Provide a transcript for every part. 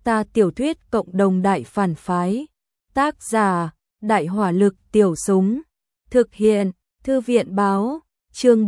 Ta tiểu thuyết cộng đồng đại phản phái. Tác giả: Đại hỏa lực tiểu súng. Thực hiện: Thư viện báo. Chương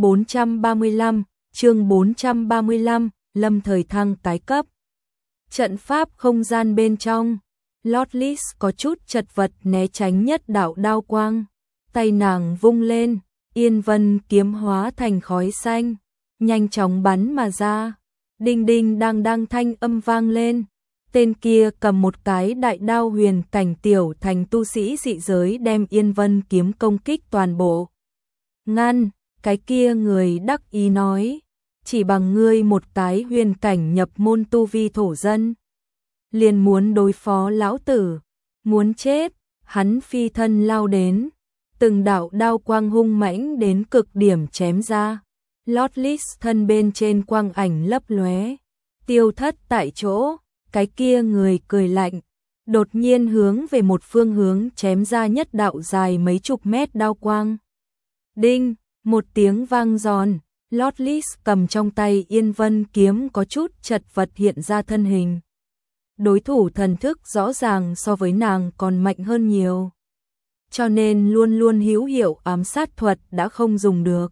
435, lâm thời thăng tái cấp. Trận pháp không gian bên trong, Lotless có chút chật vật né tránh nhất đạo đao quang. Tay nàng vung lên, yên vân kiếm hóa thành khói xanh, nhanh chóng bắn mà ra. Đinh đinh đang thanh âm vang lên. Tên kia cầm một cái đại đao huyền cảnh tiểu thành tu sĩ dị giới đem yên vân kiếm công kích toàn bộ. Ngăn, cái kia người đắc ý nói, chỉ bằng ngươi một cái huyền cảnh nhập môn tu vi thổ dân, liền muốn đối phó lão tử, muốn chết. Hắn phi thân lao đến, từng đạo đao quang hung mãnh đến cực điểm chém ra. Lotless thân bên trên quang ảnh lấp lóe, tiêu thất tại chỗ. Cái kia người cười lạnh, đột nhiên hướng về một phương hướng chém ra nhất đạo dài mấy chục mét đao quang. Đinh, một tiếng vang giòn, Lotless cầm trong tay yên vân kiếm có chút chật vật hiện ra thân hình. Đối thủ thần thức rõ ràng so với nàng còn mạnh hơn nhiều, cho nên luôn luôn hữu hiệu ám sát thuật đã không dùng được.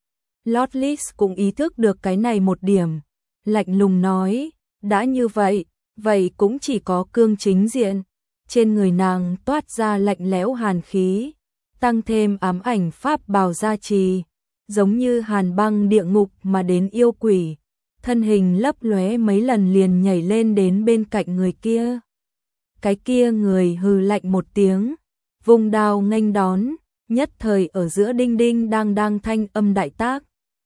Lotless cũng ý thức được cái này một điểm, lạnh lùng nói, đã như vậy cũng chỉ có cương chính diện. Trên người nàng toát ra lạnh lẽo hàn khí, tăng thêm ám ảnh pháp bào gia trì, giống như hàn băng địa ngục mà đến yêu quỷ. Thân hình lấp lóe mấy lần liền nhảy lên đến bên cạnh người kia. Cái kia người hừ lạnh một tiếng, vung đao nghênh đón, nhất thời ở giữa đinh đinh đang thanh âm đại tác.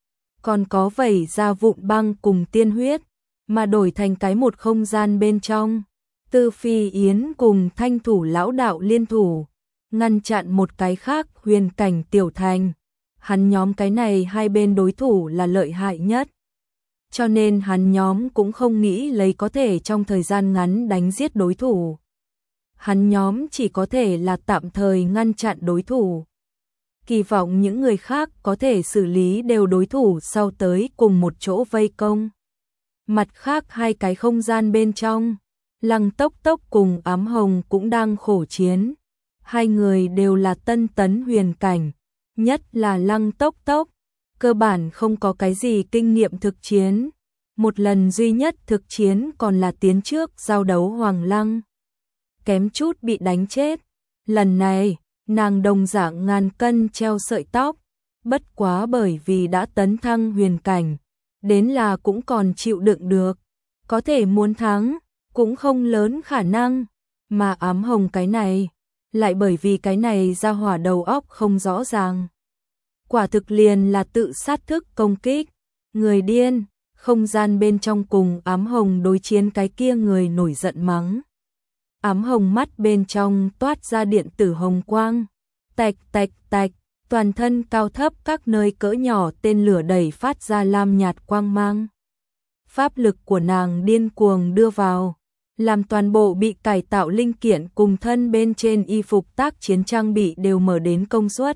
Còn có vẩy ra vụn băng cùng tiên huyết, mà đổi thành cái một không gian bên trong. Tư Phi Yến cùng Thanh thủ lão đạo liên thủ, ngăn chặn một cái khác huyền cảnh tiểu thành. Hắn nhóm cái này hai bên đối thủ là lợi hại nhất, cho nên hắn nhóm cũng không nghĩ lấy có thể trong thời gian ngắn đánh giết đối thủ. Hắn nhóm chỉ có thể là tạm thời ngăn chặn đối thủ, kỳ vọng những người khác có thể xử lý đều đối thủ sau tới cùng một chỗ vây công. Mặt khác hai cái không gian bên trong, Lăng Tốc Tốc cùng Ám Hồng cũng đang khổ chiến. Hai người đều là tân tấn huyền cảnh, nhất là Lăng Tốc Tốc, cơ bản không có cái gì kinh nghiệm thực chiến. Một lần duy nhất thực chiến còn là tiến trước giao đấu Hoàng Lăng, kém chút bị đánh chết. Lần này, nàng đồng dạng ngàn cân treo sợi tóc, bất quá bởi vì đã tấn thăng huyền cảnh, đến là cũng còn chịu đựng được, có thể muốn thắng cũng không lớn khả năng. Mà Ám Hồng cái này, lại bởi vì cái này ra hỏa đầu óc không rõ ràng, quả thực liền là tự sát thức công kích. Người điên. Không gian bên trong cùng Ám Hồng đối chiến cái kia người nổi giận mắng. Ám Hồng mắt bên trong toát ra điện tử hồng quang, tạch tạch tạch, toàn thân cao thấp các nơi cỡ nhỏ tên lửa đẩy phát ra lam nhạt quang mang. Pháp lực của nàng điên cuồng đưa vào, làm toàn bộ bị cải tạo linh kiện cùng thân bên trên y phục tác chiến trang bị đều mở đến công suất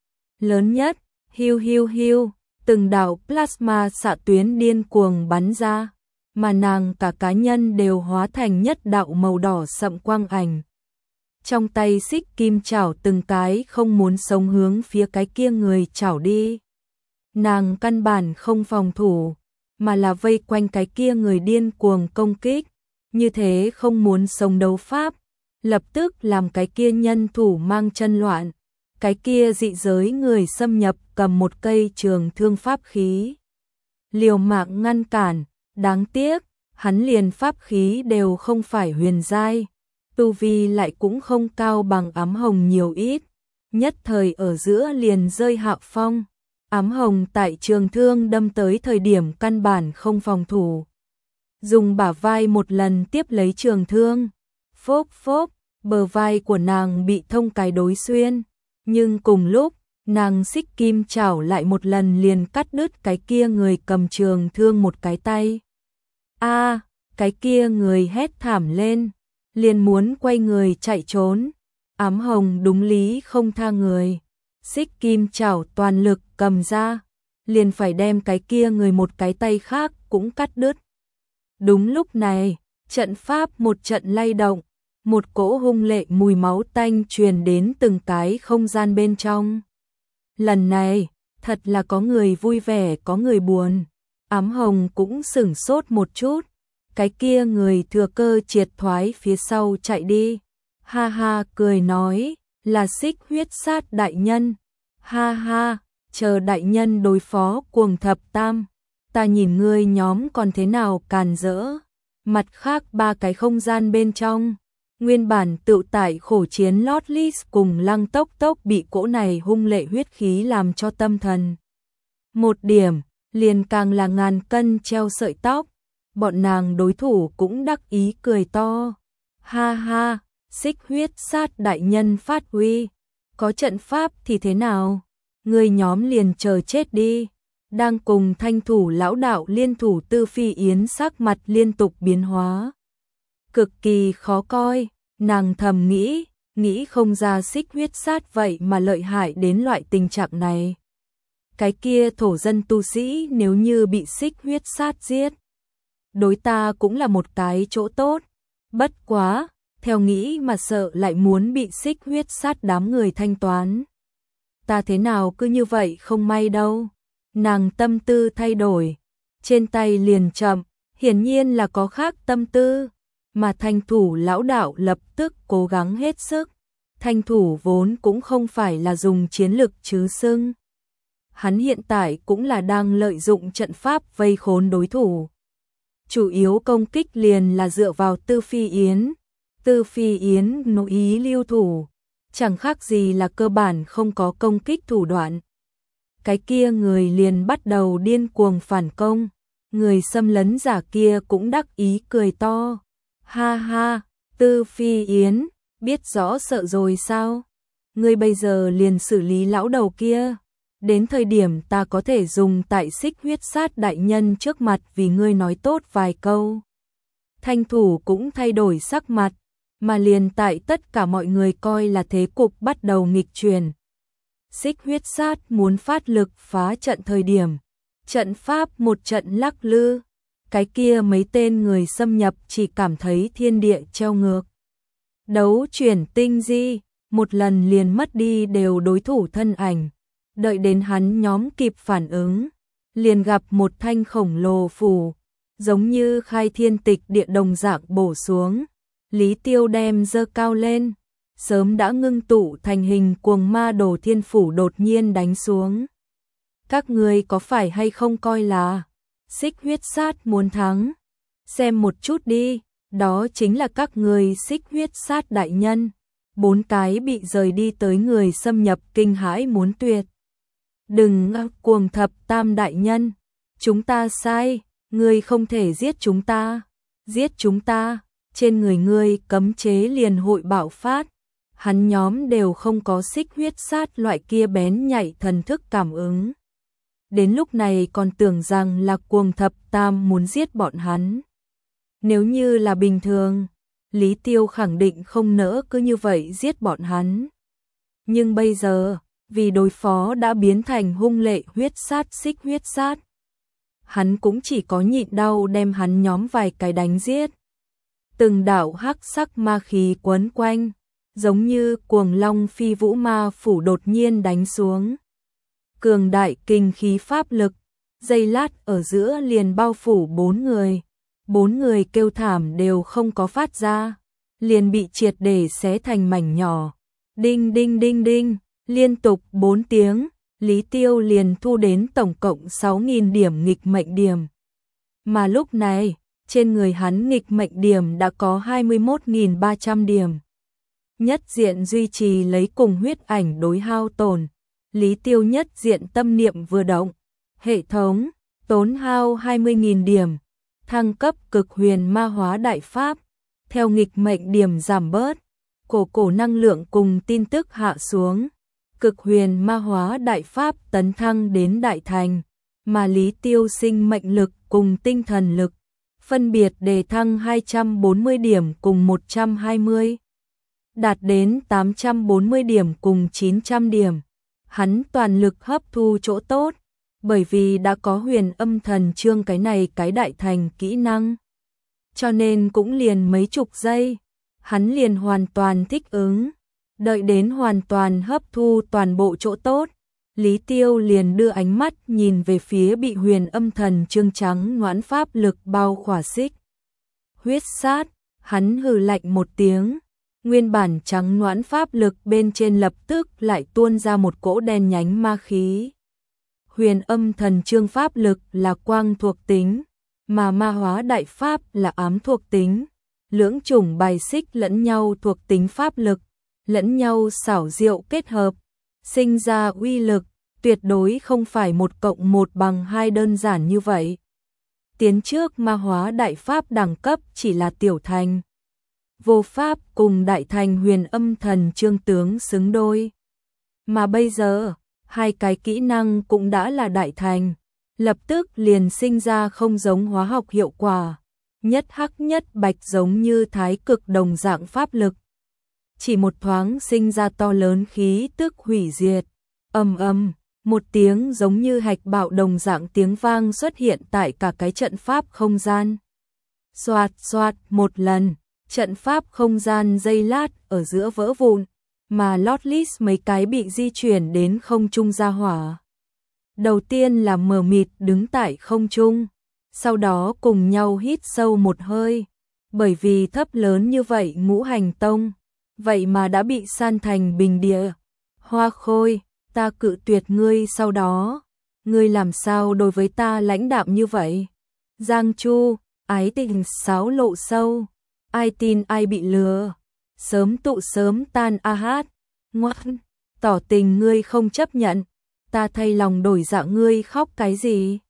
lớn nhất. Hiu hiu hiu, từng đạo plasma xạ tuyến điên cuồng bắn ra, mà nàng cả cá nhân đều hóa thành nhất đạo màu đỏ sậm quang ảnh. Trong tay xích kim chảo từng cái không muốn sống hướng phía cái kia người chảo đi. Nàng căn bản không phòng thủ, mà là vây quanh cái kia người điên cuồng công kích. Như thế không muốn sống đấu pháp, lập tức làm cái kia nhân thủ mang chân loạn. Cái kia dị giới người xâm nhập cầm một cây trường thương pháp khí, liều mạng ngăn cản. Đáng tiếc, hắn liền pháp khí đều không phải huyền giai, tu vi lại cũng không cao bằng Ám Hồng nhiều ít, nhất thời ở giữa liền rơi hạ phong. Ám Hồng tại trường thương đâm tới thời điểm căn bản không phòng thủ, dùng bả vai một lần tiếp lấy trường thương, phốp phốp, bờ vai của nàng bị thông cái đối xuyên. Nhưng cùng lúc, nàng xích kim chảo lại một lần liền cắt đứt cái kia người cầm trường thương một cái tay. A, cái kia người hét thảm lên, liền muốn quay người chạy trốn. Ám Hồng đúng lý không tha người, xích kim chảo toàn lực cầm ra, liền phải đem cái kia người một cái tay khác cũng cắt đứt. Đúng lúc này, Trận pháp một trận lay động, một cỗ hung lệ mùi máu tanh truyền đến từng cái không gian bên trong. Lần này, thật là có người vui vẻ có người buồn. Ám Hồng cũng sửng sốt một chút. Cái kia người thừa cơ triệt thoái phía sau chạy đi. Ha ha cười nói, là Xích Huyết Sát đại nhân. Ha ha, chờ đại nhân đối phó Cuồng Thập Tam. Ta nhìn ngươi nhóm còn thế nào càn rỡ. Mặt khác ba cái không gian bên trong. Nguyên bản tự tại khổ chiến Lotless cùng Lăng Tốc Tốc bị cỗ này hung lệ huyết khí làm cho tâm thần. Một điểm, liền càng là ngàn cân treo sợi tóc. Bọn nàng đối thủ cũng đắc ý cười to. Ha ha, Xích Huyết Sát đại nhân phát uy. Có trận pháp thì thế nào? Người nhóm liền chờ chết đi. Đang cùng Thanh thủ lão đạo liên thủ Tư Phi Yến sắc mặt liên tục biến hóa. Cực kỳ khó coi, nàng thầm nghĩ không ra Xích Huyết Sát vậy mà lợi hại đến loại tình trạng này. Cái kia thổ dân tu sĩ nếu như bị Xích Huyết Sát giết, đối ta cũng là một cái chỗ tốt. Bất quá, theo nghĩ mà sợ lại muốn bị Xích Huyết Sát đám người thanh toán. Ta thế nào cứ như vậy không may đâu. Nàng tâm tư thay đổi, trên tay liền chậm, hiển nhiên là có khác tâm tư. Mà Thanh thủ lão đạo lập tức cố gắng hết sức. Thanh thủ vốn cũng không phải là dùng chiến lực chứ xưng. Hắn hiện tại cũng là đang lợi dụng trận pháp vây khốn đối thủ. Chủ yếu công kích liền là dựa vào Tư Phi Yến. Tư Phi Yến nội ý lưu thủ, chẳng khác gì là cơ bản không có công kích thủ đoạn. Cái kia người liền bắt đầu điên cuồng phản công. Người xâm lấn giả kia cũng đắc ý cười to. Ha ha, Tư Phi Yến, biết rõ sợ rồi sao? Ngươi bây giờ liền xử lý lão đầu kia. Đến thời điểm ta có thể dùng tại Xích Huyết Sát đại nhân trước mặt vì ngươi nói tốt vài câu. Thanh thủ cũng thay đổi sắc mặt, mà liền tại tất cả mọi người coi là thế cục bắt đầu nghịch chuyển. Xích Huyết Sát muốn phát lực phá trận thời điểm, trận pháp một trận lắc lư. Cái kia mấy tên người xâm nhập chỉ cảm thấy thiên địa treo ngược. Đấu chuyển tinh di, một lần liền mất đi đều đối thủ thân ảnh. Đợi đến hắn nhóm kịp phản ứng, liền gặp một thanh khổng lồ phù, giống như khai thiên tịch địa đồng dạng bổ xuống. Lý Tiêu đem giơ cao lên, sớm đã ngưng tụ thành hình cuồng ma đồ thiên phủ đột nhiên đánh xuống. Các ngươi có phải hay không coi là Xích Huyết Sát muốn thắng? Xem một chút đi, đó chính là các người Xích Huyết Sát đại nhân. 4 cái bị rời đi tới người xâm nhập kinh hãi muốn tuyệt. Đừng Cuồng Thập Tam đại nhân, chúng ta sai, ngươi không thể giết chúng ta. Giết chúng ta, trên người ngươi cấm chế liền hội bạo phát. Hắn nhóm đều không có Xích Huyết Sát loại kia bén nhạy thần thức cảm ứng. Đến lúc này còn tưởng rằng là Cuồng Thập Tam muốn giết bọn hắn. Nếu như là bình thường, Lý Tiêu khẳng định không nỡ cứ như vậy giết bọn hắn. Nhưng bây giờ, vì đối phó đã biến thành hung lệ huyết sát Xích Huyết Sát, hắn cũng chỉ có nhịn đau đem hắn nhóm vài cái đánh giết. Từng đạo hắc sắc ma khí quấn quanh, giống như cuồng long phi vũ ma phủ đột nhiên đánh xuống. Cường đại kinh khí pháp lực, giây lát ở giữa liền bao phủ 4 người. 4 người kêu thảm đều không có phát ra, liền bị triệt để xé thành mảnh nhỏ. Đinh đinh đinh đinh, liên tục 4 tiếng, Lý Tiêu liền thu đến tổng cộng 6.000 điểm nghịch mệnh điểm. Mà lúc này, trên người hắn nghịch mệnh điểm đã có 21.300 điểm. Nhất diện duy trì lấy cùng huyết ảnh đối hao tổn. Lý Tiêu nhất diện tâm niệm vừa động, hệ thống tốn hao 20.000 điểm, thăng cấp cực huyền ma hóa đại pháp, theo nghịch mệnh điểm giảm bớt, cổ năng lượng cùng tin tức hạ xuống, cực huyền ma hóa đại pháp tấn thăng đến đại thành, mà Lý Tiêu sinh mệnh lực cùng tinh thần lực, phân biệt đề thăng 240 điểm cùng 120, đạt đến 840 điểm cùng 900 điểm. Hắn toàn lực hấp thu chỗ tốt, bởi vì đã có huyền âm thần chương cái này cái đại thành kỹ năng. cho nên cũng liền mấy chục giây, hắn liền hoàn toàn thích ứng. Đợi đến hoàn toàn hấp thu toàn bộ chỗ tốt, Lý Tiêu liền đưa ánh mắt nhìn về phía bị Huyền Âm Thần Chương trắng ngoãn pháp lực bao khỏa xích huyết sát, hắn hừ lạnh một tiếng, nguyên bản trắng ngoãn pháp lực bên trên lập tức lại tuôn ra một cỗ đen nhánh ma khí. Huyền Âm Thần Chương pháp lực là quang thuộc tính, mà ma hóa đại pháp là ám thuộc tính, lưỡng chủng bài xích lẫn nhau thuộc tính pháp lực, lẫn nhau xảo diệu kết hợp, sinh ra uy lực, tuyệt đối không phải 1+1=2 đơn giản như vậy. Tiến trước ma hóa đại pháp đẳng cấp chỉ là tiểu thành. Vô pháp cùng đại thành Huyền Âm Thần Chương tướng xứng đôi. Mà bây giờ, hai cái kỹ năng cũng đã là đại thành, lập tức liền sinh ra không giống hóa học hiệu quả, nhất hắc nhất bạch giống như thái cực đồng dạng pháp lực. Chỉ một thoáng sinh ra to lớn khí tức hủy diệt, ầm ầm, một tiếng giống như hạch bạo đồng dạng tiếng vang xuất hiện tại cả cái trận pháp không gian. Xoạt xoạt một lần, trận pháp không gian giây lát ở giữa vỡ vụn, mà Lotlis mấy cái bị di chuyển đến không trung ra hỏa. Đầu tiên là mờ mịt đứng tại không trung, sau đó cùng nhau hít sâu một hơi, bởi vì thấp lớn như vậy Ngũ Hành Tông, vậy mà đã bị san thành bình địa. Hoa Khôi, ta cự tuyệt ngươi sau đó, ngươi làm sao đối với ta lãnh đạm như vậy? Giang Chu, ái tình sáo lộ sâu, ai tin ai bị lừa, sớm tụ sớm tan a hát, ngoan, tỏ tình ngươi không chấp nhận, ta thay lòng đổi dạ ngươi khóc cái gì?